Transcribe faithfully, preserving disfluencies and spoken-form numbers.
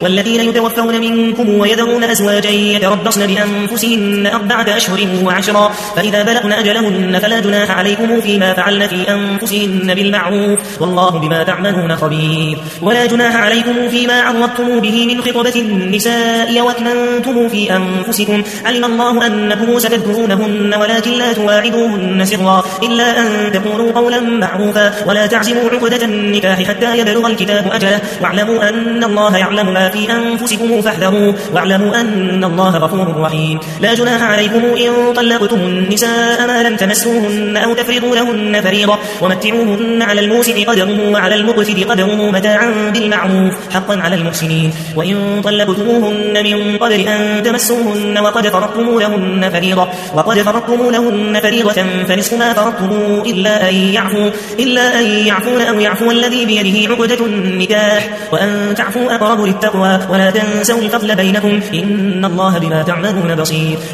والذين يتوفون منكم ويذرون أزواجا يتربصن بأنفسهن أربعة أشهر وعشرا فإذا بلغن أجلهن فلا جناح عليكم فيما فعلن في أنفسهن بالمعروف والله بما تعملون خبير. ولا جناح عليكم فيما عرضتم به من خطبة النساء واكننتم في أنفسكم علم الله أنكم ستذكرونهن ولكن لا تواعدوهن سرا إلا أن تقولوا قولا معروفا ولا تعزموا عقدة النكاح حتى يبلغ الكتاب أجله واعلموا أن الله يعلم ما في أنفسكم فاحذروا واعلموا أن الله غفور رحيم. لا جناح عليكم إن طلقتم النساء ما لم تمسوهن أو تفرضوا لهن فريضة ومتعوهن على الموسع قدره وعلى المقتر قدره متاعا بالمعروف حقا على المحسنين. وإن طلقتموهن من قبل أن تمسوهن وقد فرضتم لهن فريضة وقد فرضتم لهن فريضة فنصف ما فرضتم إلا أن يعفوا إلا أن يعفون أو يعفو الذي بيده عقدة النكاح وأن تعفوا أقرب للتقوى ولا تنسوا الفضل بينكم إن الله بما تعملون بصير.